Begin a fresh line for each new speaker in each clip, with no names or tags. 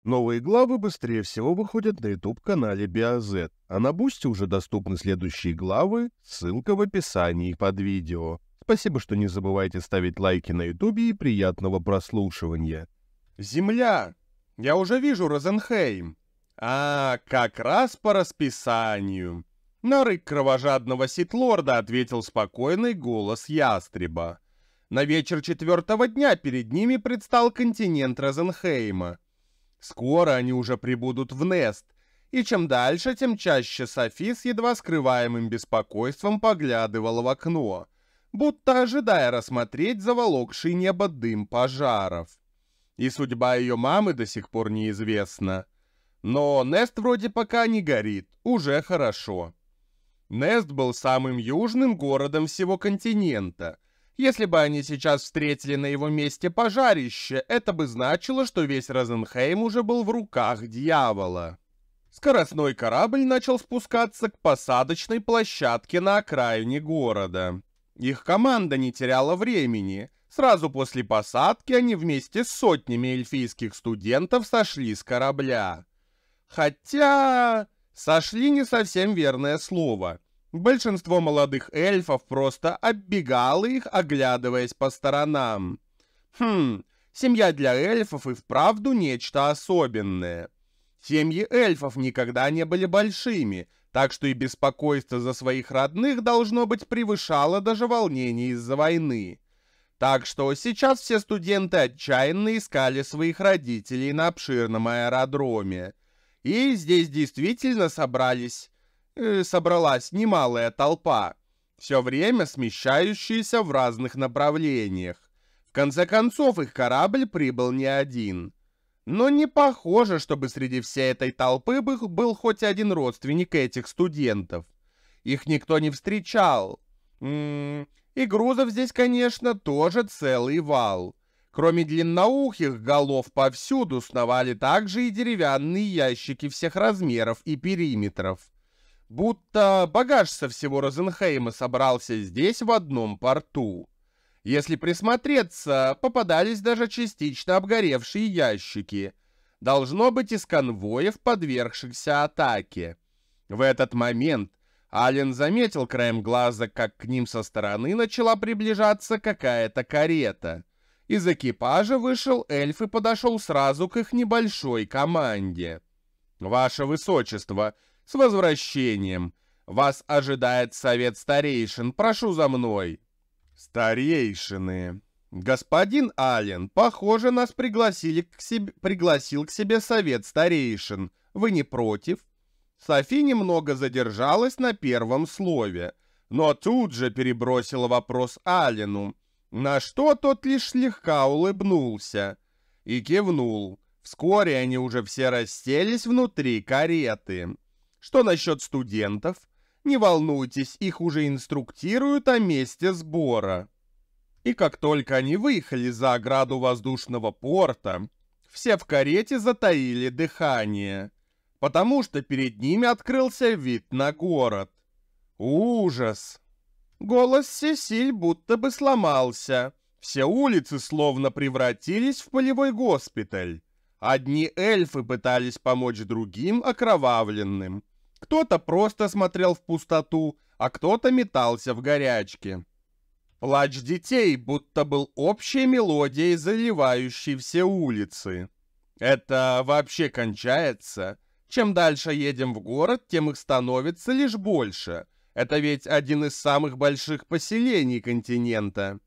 Новые главы быстрее всего выходят на YouTube-канале BioZ, а на Бусти уже доступны следующие главы, ссылка в описании под видео. Спасибо, что не забывайте ставить лайки на YouTube и приятного прослушивания.
Земля! Я уже вижу Розенхейм. Как раз по расписанию. На рык кровожадного ситлорда ответил спокойный голос ястреба. На вечер 4-го дня перед ними предстал континент Розенхейма. Скоро они уже прибудут в Нест, и чем дальше, тем чаще Софи с едва скрываемым беспокойством поглядывала в окно, будто ожидая рассмотреть заволокший небо дым пожаров. И судьба ее мамы до сих пор неизвестна. Но Нест вроде пока не горит, уже хорошо. Нест был самым южным городом всего континента. Если бы они сейчас встретили на его месте пожарище, это бы значило, что весь Розенхейм уже был в руках дьявола. Скоростной корабль начал спускаться к посадочной площадке на окраине города. Их команда не теряла времени. Сразу после посадки они вместе с сотнями эльфийских студентов сошли с корабля. Хотя... сошли не совсем верное слово. Большинство молодых эльфов просто оббегало их, оглядываясь по сторонам. Семья для эльфов и вправду нечто особенное. Семьи эльфов никогда не были большими, так что и беспокойство за своих родных, должно быть, превышало даже волнение из-за войны. Так что сейчас все студенты отчаянно искали своих родителей на обширном аэродроме. И здесь действительно собралась немалая толпа, все время смещающаяся в разных направлениях. В конце концов, их корабль прибыл не один. Но не похоже, чтобы среди всей этой толпы был хоть один родственник этих студентов. Их никто не встречал. И грузов здесь, конечно, тоже целый вал. Кроме длинноухих голов повсюду сновали также и деревянные ящики всех размеров и периметров. Будто багаж со всего Розенхейма собрался здесь в одном порту. Если присмотреться, попадались даже частично обгоревшие ящики. Должно быть из конвоев, подвергшихся атаке. В этот момент Ален заметил краем глаза, как к ним со стороны начала приближаться какая-то карета. Из экипажа вышел эльф и подошел сразу к их небольшой команде. «Ваше Высочество, с возвращением! Вас ожидает совет старейшин, прошу за мной!» «Старейшины! Господин Ален, похоже, нас пригласил к себе совет старейшин. Вы не против?» Софи немного задержалась на первом слове, но тут же перебросила вопрос Алену, на что тот лишь слегка улыбнулся и кивнул. Вскоре они уже все расселись внутри кареты. Что насчет студентов? Не волнуйтесь, их уже инструктируют о месте сбора. И как только они выехали за ограду воздушного порта, все в карете затаили дыхание, потому что перед ними открылся вид на город. Ужас! Голос Сесиль будто бы сломался. Все улицы словно превратились в полевой госпиталь. Одни эльфы пытались помочь другим окровавленным. Кто-то просто смотрел в пустоту, а кто-то метался в горячке. Плач детей будто был общей мелодией, заливающей все улицы. Это вообще кончается? Чем дальше едем в город, тем их становится лишь больше. Это ведь один из самых больших поселений континента.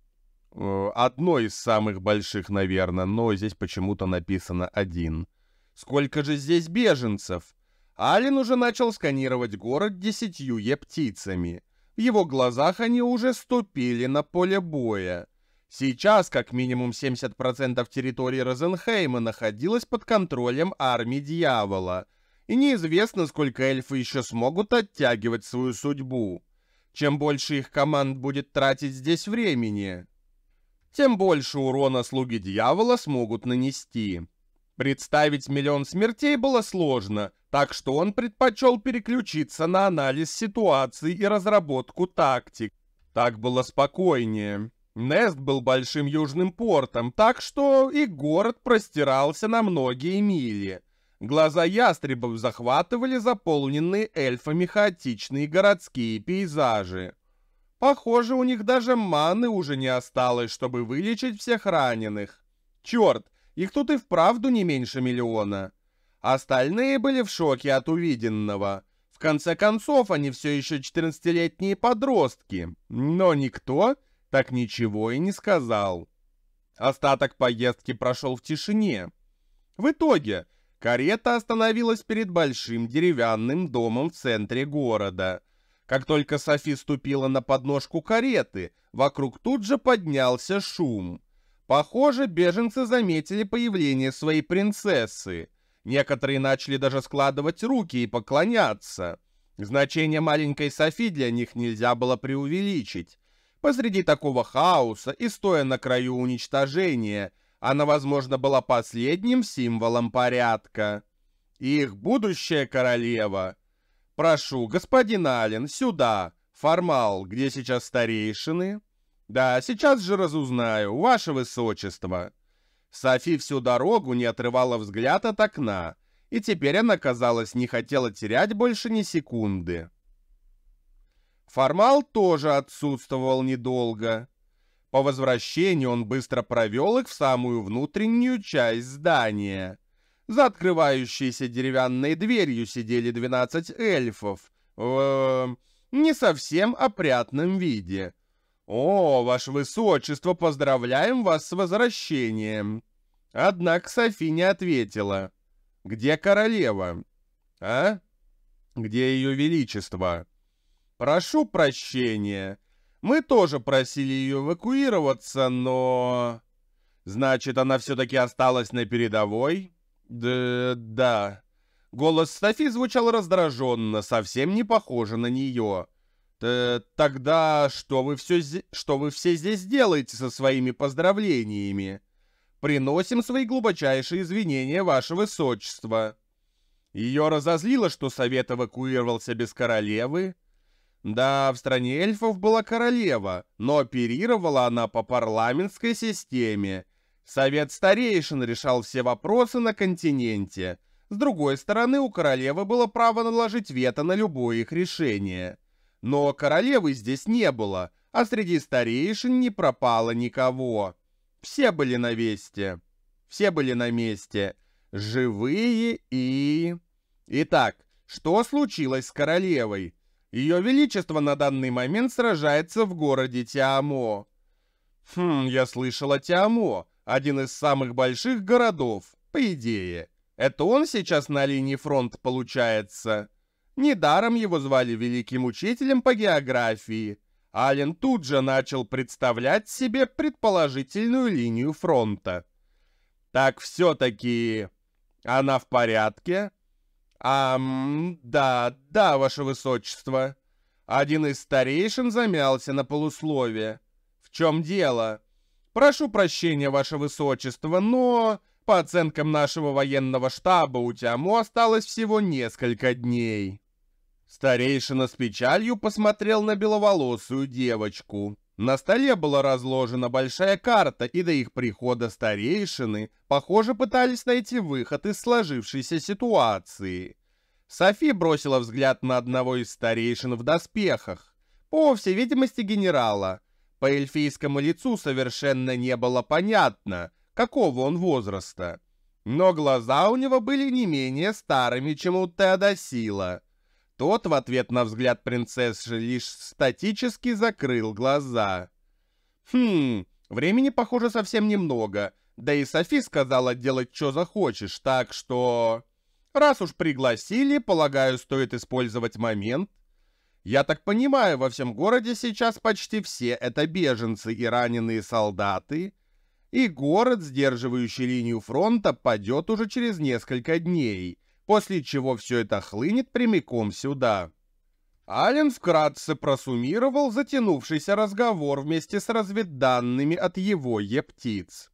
Одно из самых больших, наверное, но здесь почему-то написано один. Сколько же здесь беженцев? Ален уже начал сканировать город 10 птицами. В его глазах они уже ступили на поле боя. Сейчас как минимум 70% территории Розенхейма находилось под контролем армии дьявола. И неизвестно, сколько эльфы еще смогут оттягивать свою судьбу. Чем больше их команд будет тратить здесь времени, тем больше урона слуги дьявола смогут нанести. Представить миллион смертей было сложно, так что он предпочел переключиться на анализ ситуации и разработку тактик. Так было спокойнее. Нест был большим южным портом, так что и город простирался на многие мили. Глаза ястребов захватывали заполненные эльфами хаотичные городские пейзажи. Похоже, у них даже маны уже не осталось, чтобы вылечить всех раненых. Черт, их тут и вправду не меньше миллиона. Остальные были в шоке от увиденного. В конце концов, они все еще 14-летние подростки, но никто так ничего и не сказал. Остаток поездки прошел в тишине. В итоге, карета остановилась перед большим деревянным домом в центре города. Как только Софи ступила на подножку кареты, вокруг тут же поднялся шум. Похоже, беженцы заметили появление своей принцессы. Некоторые начали даже складывать руки и поклоняться. Значение маленькой Софи для них нельзя было преувеличить. Посреди такого хаоса и стоя на краю уничтожения, она, возможно, была последним символом порядка. Их будущая королева. Прошу, господин Аллен, сюда. Формал, где сейчас старейшины? Да, сейчас же разузнаю, ваше высочество. Софи всю дорогу не отрывала взгляд от окна, и теперь она, казалось, не хотела терять больше ни секунды. Формал тоже отсутствовал недолго. По возвращению он быстро провел их в самую внутреннюю часть здания. За открывающейся деревянной дверью сидели 12 эльфов в не совсем опрятном виде. «О, ваше высочество, поздравляем вас с возвращением!» Однако Софи не ответила. «Где королева?» «А? Где ее величество?» «Прошу прощения. Мы тоже просили ее эвакуироваться, но...» «Значит, она все-таки осталась на передовой?» «Да». Голос Софи звучал раздраженно, совсем не похоже на нее. «Тогда что вы все здесь делаете со своими поздравлениями? Приносим свои глубочайшие извинения, ваше высочество». Ее разозлило, что совет эвакуировался без королевы. Да, в стране эльфов была королева, но оперировала она по парламентской системе. Совет старейшин решал все вопросы на континенте. С другой стороны, у королевы было право наложить вето на любое их решение. Но королевы здесь не было, а среди старейшин не пропало никого. Все были на месте. Все были на месте. Живые и... Итак, что случилось с королевой? Ее величество на данный момент сражается в городе Тиамо. Я слышал о Тиамо, один из самых больших городов, по идее. Это он сейчас на линии фронта получается? Недаром его звали великим учителем по географии. Аллен тут же начал представлять себе предположительную линию фронта. Так все-таки она в порядке? Да, ваше высочество. Один из старейшин замялся на полусловие. В чем дело? Прошу прощения, ваше высочество, но... По оценкам нашего военного штаба, у Тиамо осталось всего несколько дней. Старейшина с печалью посмотрел на беловолосую девочку. На столе была разложена большая карта, и до их прихода старейшины, похоже, пытались найти выход из сложившейся ситуации. Софи бросила взгляд на одного из старейшин в доспехах. По всей видимости, генерала. По эльфийскому лицу совершенно не было понятно, какого он возраста. Но глаза у него были не менее старыми, чем у Теодосила. Тот в ответ на взгляд принцессы лишь статически закрыл глаза. Времени, похоже, совсем немного. Да и Софи сказала делать, что захочешь, так что... Раз уж пригласили, полагаю, стоит использовать момент. Я так понимаю, во всем городе сейчас почти все это беженцы и раненые солдаты, и город, сдерживающий линию фронта, падет уже через несколько дней, после чего все это хлынет прямиком сюда. Аллен вкратце просуммировал затянувшийся разговор вместе с разведданными от его птиц.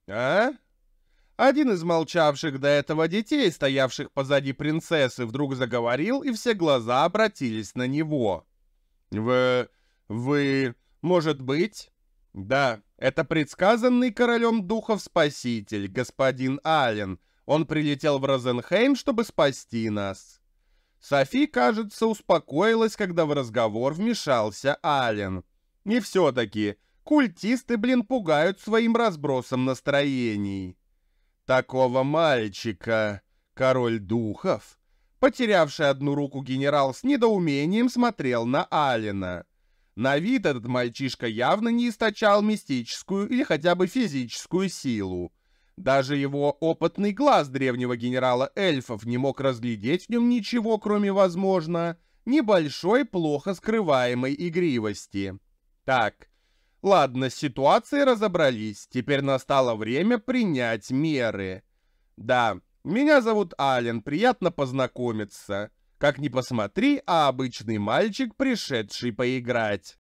Один из молчавших до этого детей, стоявших позади принцессы, вдруг заговорил, и все глаза обратились на него. «Вы... может быть...» Да, это предсказанный королем духов спаситель, господин Ален. Он прилетел в Розенхейм, чтобы спасти нас. Софи, кажется, успокоилась, когда в разговор вмешался Ален. И все-таки, культисты, пугают своим разбросом настроений. Такого мальчика, король духов, потерявший одну руку генерал с недоумением смотрел на Алена. На вид этот мальчишка явно не источал мистическую или хотя бы физическую силу. Даже его опытный глаз древнего генерала эльфов не мог разглядеть в нем ничего, кроме, возможно, небольшой, плохо скрываемой игривости. Так, ладно, с ситуацией разобрались, теперь настало время принять меры. Да, меня зовут Ален, приятно познакомиться. Как ни посмотри, а обычный мальчик, пришедший поиграть.